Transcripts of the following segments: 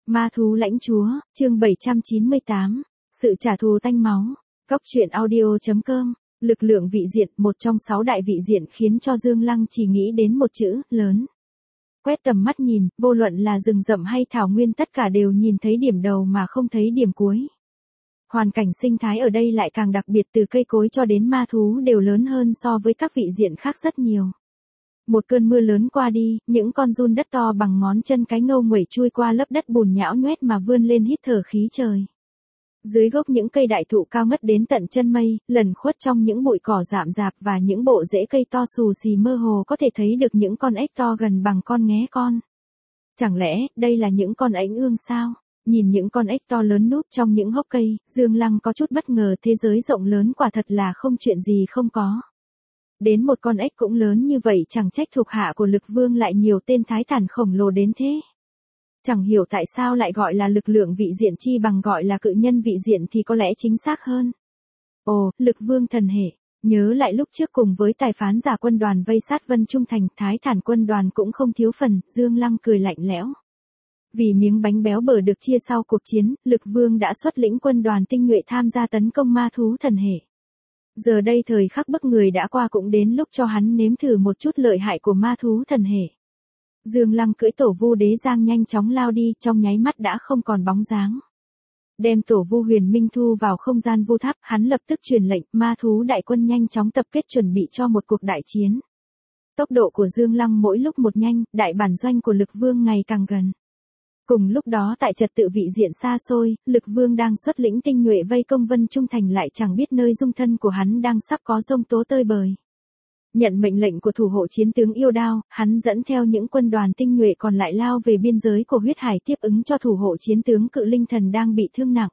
Ma thú lãnh chúa, chương 798. Sự trả thù tanh máu. Góc truyện audio.com. Lực lượng vị diện, một trong 6 đại vị diện khiến cho Dương Lăng chỉ nghĩ đến một chữ, lớn. Quét tầm mắt nhìn, vô luận là rừng rậm hay thảo nguyên tất cả đều nhìn thấy điểm đầu mà không thấy điểm cuối. Hoàn cảnh sinh thái ở đây lại càng đặc biệt, từ cây cối cho đến ma thú đều lớn hơn so với các vị diện khác rất nhiều. Một cơn mưa lớn qua đi, những con giun đất to bằng ngón chân cái ngâu nguẩy chui qua lớp đất bùn nhão nhoét mà vươn lên hít thở khí trời. Dưới gốc những cây đại thụ cao ngất đến tận chân mây, lẩn khuất trong những bụi cỏ rậm rạp và những bộ rễ cây to xù xì mơ hồ có thể thấy được những con ếch to gần bằng con nghé con. Chẳng lẽ, đây là những con ếch ương sao? Nhìn những con ếch to lớn núp trong những hốc cây, Dương Lăng có chút bất ngờ, thế giới rộng lớn quả thật là không chuyện gì không có. Đến một con ếch cũng lớn như vậy, chẳng trách thuộc hạ của Lực Vương lại nhiều tên thái thản khổng lồ đến thế. Chẳng hiểu tại sao lại gọi là lực lượng vị diện chi bằng gọi là cự nhân vị diện thì có lẽ chính xác hơn. Ồ, Lực Vương thần hệ. Nhớ lại lúc trước cùng với tài phán giả quân đoàn vây sát Vân Trung Thành, thái thản quân đoàn cũng không thiếu phần, Dương Lăng cười lạnh lẽo. Vì miếng bánh béo bở được chia sau cuộc chiến, Lực Vương đã xuất lĩnh quân đoàn tinh nhuệ tham gia tấn công ma thú thần hệ. Giờ đây thời khắc bức người đã qua, cũng đến lúc cho hắn nếm thử một chút lợi hại của ma thú thần hệ. Dương Lăng cưỡi tổ vu đế giang nhanh chóng lao đi, trong nháy mắt đã không còn bóng dáng. Đem tổ vu huyền minh thu vào không gian vu tháp, hắn lập tức truyền lệnh, ma thú đại quân nhanh chóng tập kết chuẩn bị cho một cuộc đại chiến. Tốc độ của Dương Lăng mỗi lúc một nhanh, đại bản doanh của Lực Vương ngày càng gần. Cùng lúc đó tại trật tự vị diện xa xôi, Lực Vương đang xuất lĩnh tinh nhuệ vây công Vân Trung Thành, lại chẳng biết nơi dung thân của hắn đang sắp có giông tố tơi bời. Nhận mệnh lệnh của thủ hộ chiến tướng Yêu Đao, hắn dẫn theo những quân đoàn tinh nhuệ còn lại lao về biên giới của huyết hải tiếp ứng cho thủ hộ chiến tướng Cự Linh Thần đang bị thương nặng.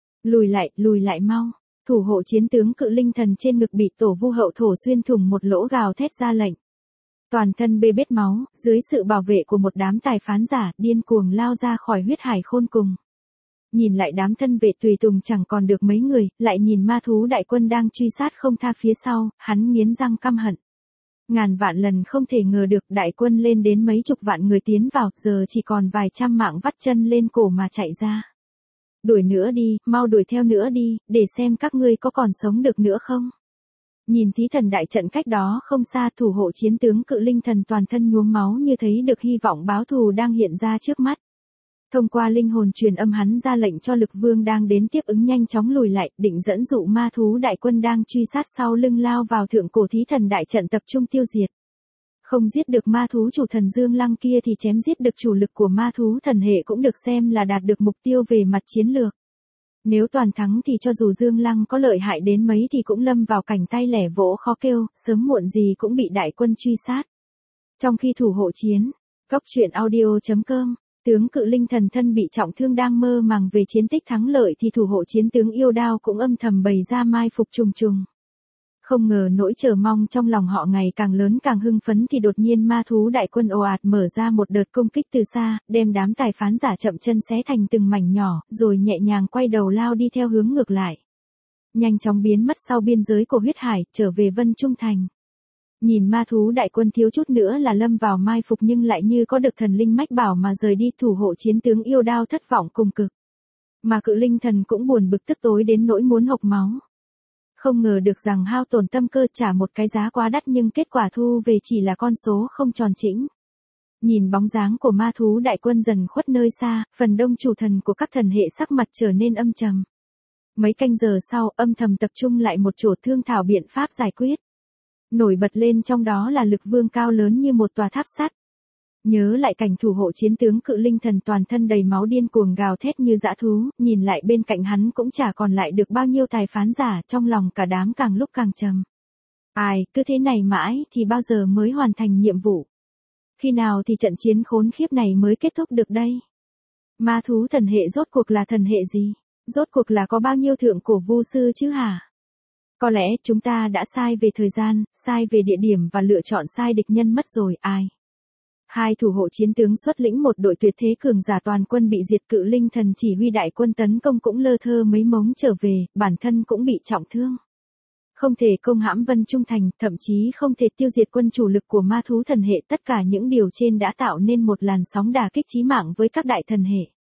Lùi lại mau. Thủ hộ chiến tướng Cự Linh Thần trên ngực bị tổ vu hậu thổ xuyên thủng một lỗ, gào thét ra lệnh. Toàn thân bê bết máu, dưới sự bảo vệ của một đám tài phán giả, điên cuồng lao ra khỏi huyết hải khôn cùng. Nhìn lại đám thân vệ tùy tùng chẳng còn được mấy người, lại nhìn ma thú đại quân đang truy sát không tha phía sau, hắn nghiến răng căm hận. Ngàn vạn lần không thể ngờ được đại quân lên đến mấy chục vạn người tiến vào, giờ chỉ còn vài trăm mạng vắt chân lên cổ mà chạy ra. Đuổi nữa đi, mau đuổi theo nữa đi, để xem các ngươi có còn sống được nữa không. Nhìn thí thần đại trận cách đó không xa, thủ hộ chiến tướng Cự Linh Thần toàn thân nhuốm máu như thấy được hy vọng báo thù đang hiện ra trước mắt. Thông qua linh hồn truyền âm, hắn ra lệnh cho Lực Vương đang đến tiếp ứng nhanh chóng lùi lại, định dẫn dụ ma thú đại quân đang truy sát sau lưng lao vào thượng cổ thí thần đại trận tập trung tiêu diệt. Không giết được ma thú chủ thần Dương Lăng kia thì chém giết được chủ lực của ma thú thần hệ cũng được xem là đạt được mục tiêu về mặt chiến lược. Nếu toàn thắng thì cho dù Dương Lăng có lợi hại đến mấy thì cũng lâm vào cảnh tay lẻ vỗ khó kêu, sớm muộn gì cũng bị đại quân truy sát. Trong khi thủ hộ chiến, góc truyện audio.com, tướng Cự Linh Thần thân bị trọng thương đang mơ màng về chiến tích thắng lợi thì thủ hộ chiến tướng Yêu Đao cũng âm thầm bày ra mai phục trùng trùng. Không ngờ nỗi chờ mong trong lòng họ ngày càng lớn, càng hưng phấn thì đột nhiên ma thú đại quân ồ ạt mở ra một đợt công kích từ xa, đem đám tài phán giả chậm chân xé thành từng mảnh nhỏ, rồi nhẹ nhàng quay đầu lao đi theo hướng ngược lại. Nhanh chóng biến mất sau biên giới của huyết hải, trở về Vân Trung Thành. Nhìn ma thú đại quân thiếu chút nữa là lâm vào mai phục nhưng lại như có được thần linh mách bảo mà rời đi, thủ hộ chiến tướng Yêu Đao thất vọng cùng cực. Mà Cự Linh Thần cũng buồn bực tức tối đến nỗi muốn hộc máu. Không ngờ được rằng hao tổn tâm cơ, trả một cái giá quá đắt nhưng kết quả thu về chỉ là con số không tròn chỉnh. Nhìn bóng dáng của ma thú đại quân dần khuất nơi xa, phần đông chủ thần của các thần hệ sắc mặt trở nên âm trầm. Mấy canh giờ sau, âm thầm tập trung lại một chỗ thương thảo biện pháp giải quyết. Nổi bật lên trong đó là Lực Vương cao lớn như một tòa tháp sắt. Nhớ lại cảnh thủ hộ chiến tướng Cự Linh Thần toàn thân đầy máu điên cuồng gào thét như dã thú, nhìn lại bên cạnh hắn cũng chả còn lại được bao nhiêu tài phán giả, trong lòng cả đám càng lúc càng trầm. Ai, cứ thế này mãi thì bao giờ mới hoàn thành nhiệm vụ? Khi nào thì trận chiến khốn khiếp này mới kết thúc được đây? Ma thú thần hệ rốt cuộc là thần hệ gì? Rốt cuộc là có bao nhiêu thượng cổ vu sư chứ hả? Có lẽ chúng ta đã sai về thời gian, sai về địa điểm và lựa chọn sai địch nhân mất rồi, ai? Hai thủ hộ chiến tướng xuất lĩnh một đội tuyệt thế cường giả toàn quân bị diệt, Cự Linh Thần chỉ huy đại quân tấn công cũng lơ thơ mấy mống trở về, bản thân cũng bị trọng thương. Không thể công hãm Vân Trung Thành, thậm chí không thể tiêu diệt quân chủ lực của ma thú thần hệ, tất cả những điều trên đã tạo nên một làn sóng đả kích chí mạng với các đại thần hệ.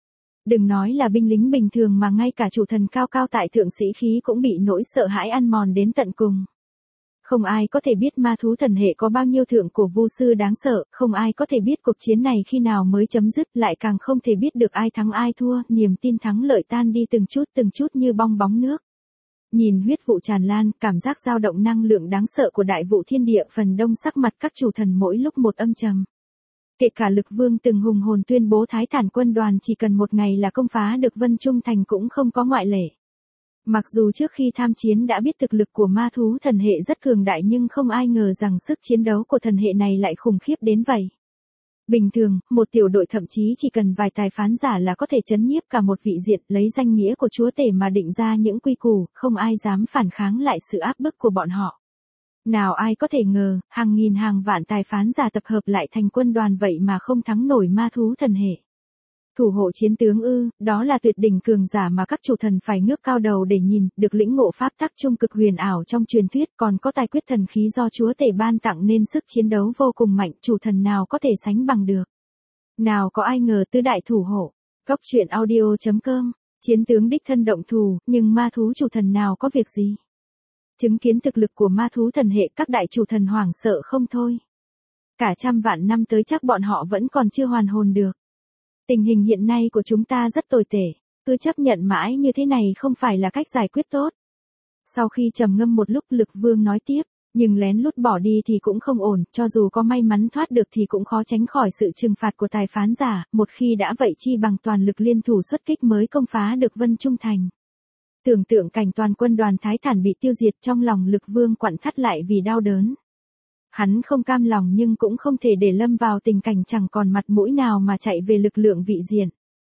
Đừng nói là binh lính bình thường mà ngay cả chủ thần cao cao tại thượng sĩ khí cũng bị nỗi sợ hãi ăn mòn đến tận cùng. Không ai có thể biết ma thú thần hệ có bao nhiêu thượng cổ vu sư đáng sợ, không ai có thể biết cuộc chiến này khi nào mới chấm dứt, lại càng không thể biết được ai thắng ai thua, niềm tin thắng lợi tan đi từng chút như bong bóng nước. Nhìn huyết vụ tràn lan, cảm giác dao động năng lượng đáng sợ của đại vụ thiên địa, phần đông sắc mặt các chủ thần mỗi lúc một âm trầm. Kể cả Lực Vương từng hùng hồn tuyên bố Thái Thản quân đoàn chỉ cần một ngày là công phá được Vân Trung Thành cũng không có ngoại lệ. Mặc dù trước khi tham chiến đã biết thực lực của ma thú thần hệ rất cường đại nhưng không ai ngờ rằng sức chiến đấu của thần hệ này lại khủng khiếp đến vậy. Bình thường, một tiểu đội thậm chí chỉ cần vài tài phán giả là có thể chấn nhiếp cả một vị diện, lấy danh nghĩa của chúa tể mà định ra những quy củ, không ai dám phản kháng lại sự áp bức của bọn họ. Nào ai có thể ngờ, hàng nghìn hàng vạn tài phán giả tập hợp lại thành quân đoàn vậy mà không thắng nổi ma thú thần hệ. Thủ hộ chiến tướng ư, đó là tuyệt đỉnh cường giả mà các chủ thần phải ngước cao đầu để nhìn, được lĩnh ngộ pháp tắc trung cực huyền ảo trong truyền thuyết, còn có tài quyết thần khí do chúa tể ban tặng nên sức chiến đấu vô cùng mạnh, chủ thần nào có thể sánh bằng được. Nào có ai ngờ tứ đại thủ hộ. Cốc truyện audio.com, chiến tướng đích thân động thủ, nhưng ma thú chủ thần nào có việc gì. Chứng kiến thực lực của ma thú thần hệ, các đại chủ thần hoảng sợ không thôi. Cả trăm vạn năm tới chắc bọn họ vẫn còn chưa hoàn hồn được. Tình hình hiện nay của chúng ta rất tồi tệ, cứ chấp nhận mãi như thế này không phải là cách giải quyết tốt. Sau khi trầm ngâm một lúc, Lực Vương nói tiếp, nhưng lén lút bỏ đi thì cũng không ổn, cho dù có may mắn thoát được thì cũng khó tránh khỏi sự trừng phạt của tài phán giả, một khi đã vậy chi bằng toàn lực liên thủ xuất kích mới công phá được Vân Trung Thành. Tưởng tượng cảnh toàn quân đoàn Thái Thản bị tiêu diệt, trong lòng Lực Vương quặn thắt lại vì đau đớn. Hắn không cam lòng nhưng cũng không thể để lâm vào tình cảnh chẳng còn mặt mũi nào mà chạy về lực lượng vị diện.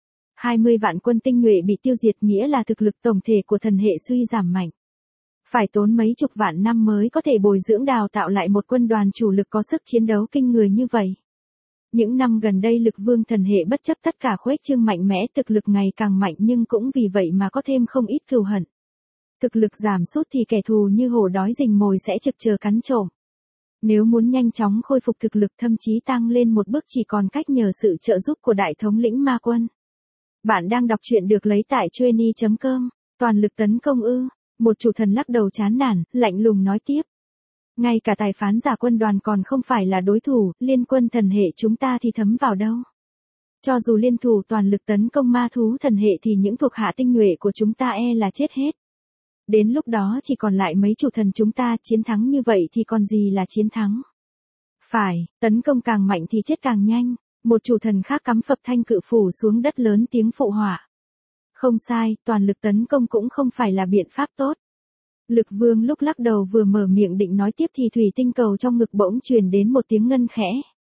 20 vạn quân tinh nhuệ bị tiêu diệt nghĩa là thực lực tổng thể của thần hệ suy giảm mạnh. Phải tốn mấy chục vạn năm mới có thể bồi dưỡng đào tạo lại một quân đoàn chủ lực có sức chiến đấu kinh người như vậy. Những năm gần đây Lực Vương thần hệ bất chấp tất cả khuếch trương mạnh mẽ, thực lực ngày càng mạnh nhưng cũng vì vậy mà có thêm không ít cừu hận. Thực lực giảm sút thì kẻ thù như hổ đói rình mồi sẽ trực chờ cắn trộm. Nếu muốn nhanh chóng khôi phục thực lực thậm chí tăng lên một bước chỉ còn cách nhờ sự trợ giúp của đại thống lĩnh ma quân. Bạn đang đọc truyện được lấy tại Chueny.com, toàn lực tấn công ư, một chủ thần lắc đầu chán nản, lạnh lùng nói tiếp. Ngay cả tài phán giả quân đoàn còn không phải là đối thủ, liên quân thần hệ chúng ta thì thấm vào đâu. Cho dù liên thủ toàn lực tấn công ma thú thần hệ thì những thuộc hạ tinh nhuệ của chúng ta là chết hết. Đến lúc đó chỉ còn lại mấy chủ thần chúng ta, chiến thắng như vậy thì còn gì là chiến thắng. Phải, tấn công càng mạnh thì chết càng nhanh, một chủ thần khác cắm phập thanh cự phủ xuống đất lớn tiếng phụ họa. Không sai, toàn lực tấn công cũng không phải là biện pháp tốt. Lực Vương lúc lắc đầu vừa mở miệng định nói tiếp thì thủy tinh cầu trong ngực bỗng truyền đến một tiếng ngân khẽ.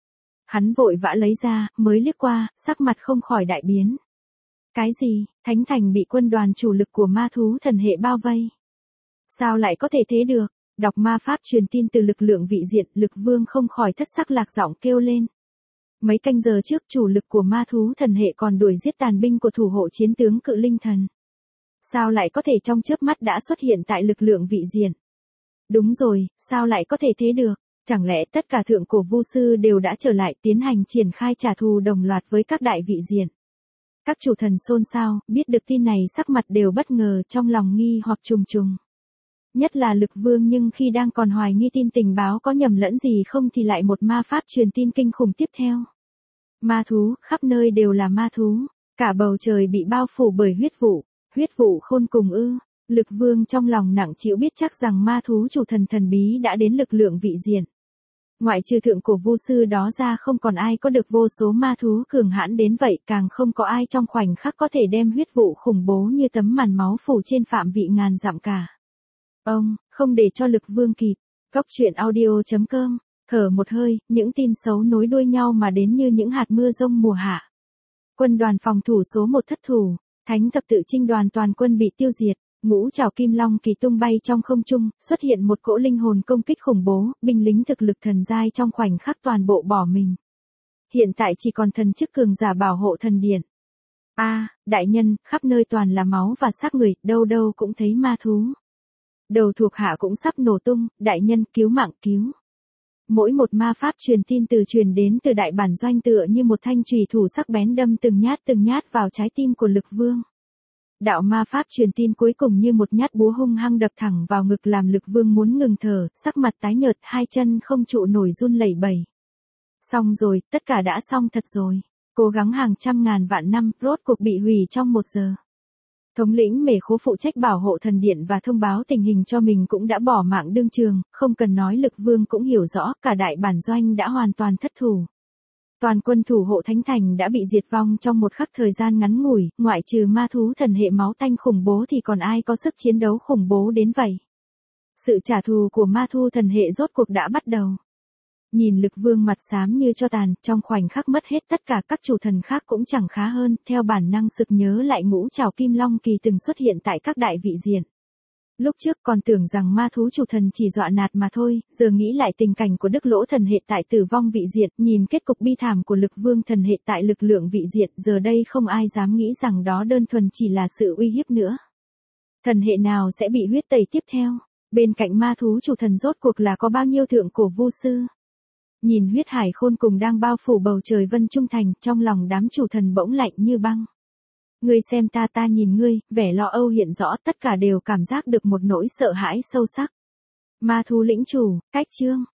Hắn vội vã lấy ra, mới liếc qua, sắc mặt không khỏi đại biến. Cái gì, Thánh Thành bị quân đoàn chủ lực của ma thú thần hệ bao vây? Sao lại có thể thế được? Đọc ma pháp truyền tin từ lực lượng vị diện, Lực Vương không khỏi thất sắc lạc giọng kêu lên. Mấy canh giờ trước chủ lực của ma thú thần hệ còn đuổi giết tàn binh của thủ hộ chiến tướng Cự Linh Thần. Sao lại có thể trong chớp mắt đã xuất hiện tại lực lượng vị diện? Đúng rồi, sao lại có thể thế được? Chẳng lẽ tất cả thượng cổ vu sư đều đã trở lại tiến hành triển khai trả thù đồng loạt với các đại vị diện? Các chủ thần xôn xao, biết được tin này sắc mặt đều bất ngờ, trong lòng nghi hoặc trùng trùng. Nhất là Lực Vương, nhưng khi đang còn hoài nghi tin tình báo có nhầm lẫn gì không thì lại một ma pháp truyền tin kinh khủng tiếp theo. Ma thú, khắp nơi đều là ma thú, cả bầu trời bị bao phủ bởi huyết vụ khôn cùng ư. Lực Vương trong lòng nặng trĩu, biết chắc rằng ma thú chủ thần thần bí đã đến lực lượng vị diện. Ngoại trừ thượng cổ vu sư đó ra không còn ai có được vô số ma thú cường hãn đến vậy, càng không có ai trong khoảnh khắc có thể đem huyết vụ khủng bố như tấm màn máu phủ trên phạm vị ngàn dặm cả. Ông, không để cho Lực Vương kịp, Cốc truyện audio.com, thở một hơi, những tin xấu nối đuôi nhau mà đến như những hạt mưa rông mùa hạ. Quân đoàn phòng thủ số 1 thất thủ, Thánh thập tự chinh đoàn toàn quân bị tiêu diệt. Ngũ trảo kim long kỳ tung bay trong không trung, xuất hiện một cỗ linh hồn công kích khủng bố, binh lính thực lực thần giai trong khoảnh khắc toàn bộ bỏ mình. Hiện tại chỉ còn thần chức cường giả bảo hộ thần điện. Đại nhân, khắp nơi toàn là máu và xác người, đâu đâu cũng thấy ma thú. Đầu thuộc hạ cũng sắp nổ tung, đại nhân cứu mạng cứu. Mỗi một ma pháp truyền tin từ truyền đến từ đại bản doanh tựa như một thanh chùy thủ sắc bén đâm từng nhát vào trái tim của Lực Vương. Đạo ma pháp truyền tin cuối cùng như một nhát búa hung hăng đập thẳng vào ngực làm Lực Vương muốn ngừng thở, sắc mặt tái nhợt, hai chân không trụ nổi run lẩy bẩy. Xong rồi, tất cả đã xong thật rồi. Cố gắng hàng trăm ngàn vạn năm, rốt cuộc bị hủy trong 1 giờ. Thống lĩnh Mễ Khố phụ trách bảo hộ thần điện và thông báo tình hình cho mình cũng đã bỏ mạng đương trường, không cần nói Lực Vương cũng hiểu rõ cả đại bản doanh đã hoàn toàn thất thủ. Toàn quân thủ hộ Thánh Thành đã bị diệt vong trong một khắc thời gian ngắn ngủi, ngoại trừ ma thú thần hệ máu tanh khủng bố thì còn ai có sức chiến đấu khủng bố đến vậy. Sự trả thù của ma thú thần hệ rốt cuộc đã bắt đầu. Nhìn Lực Vương mặt xám như tro tàn, trong khoảnh khắc mất hết tất cả các chủ thần khác cũng chẳng khá hơn, theo bản năng sực nhớ lại ngũ trảo kim long kỳ từng xuất hiện tại các đại vị diện. Lúc trước còn tưởng rằng ma thú chủ thần chỉ dọa nạt mà thôi, giờ nghĩ lại tình cảnh của Đức Lỗ thần hệ tại Tử Vong vị diện, nhìn kết cục bi thảm của Lực Vương thần hệ tại Lực Lượng vị diện, giờ đây không ai dám nghĩ rằng đó đơn thuần chỉ là sự uy hiếp nữa. Thần hệ nào sẽ bị huyết tẩy tiếp theo? Bên cạnh ma thú chủ thần rốt cuộc là có bao nhiêu thượng cổ vu sư? Nhìn huyết hải khôn cùng đang bao phủ bầu trời vân trung thành, trong lòng đám chủ thần bỗng lạnh như băng. Ngươi xem ta nhìn ngươi, vẻ lo âu hiện rõ, tất cả đều cảm giác được một nỗi sợ hãi sâu sắc. Ma thú lĩnh chủ, cách chương.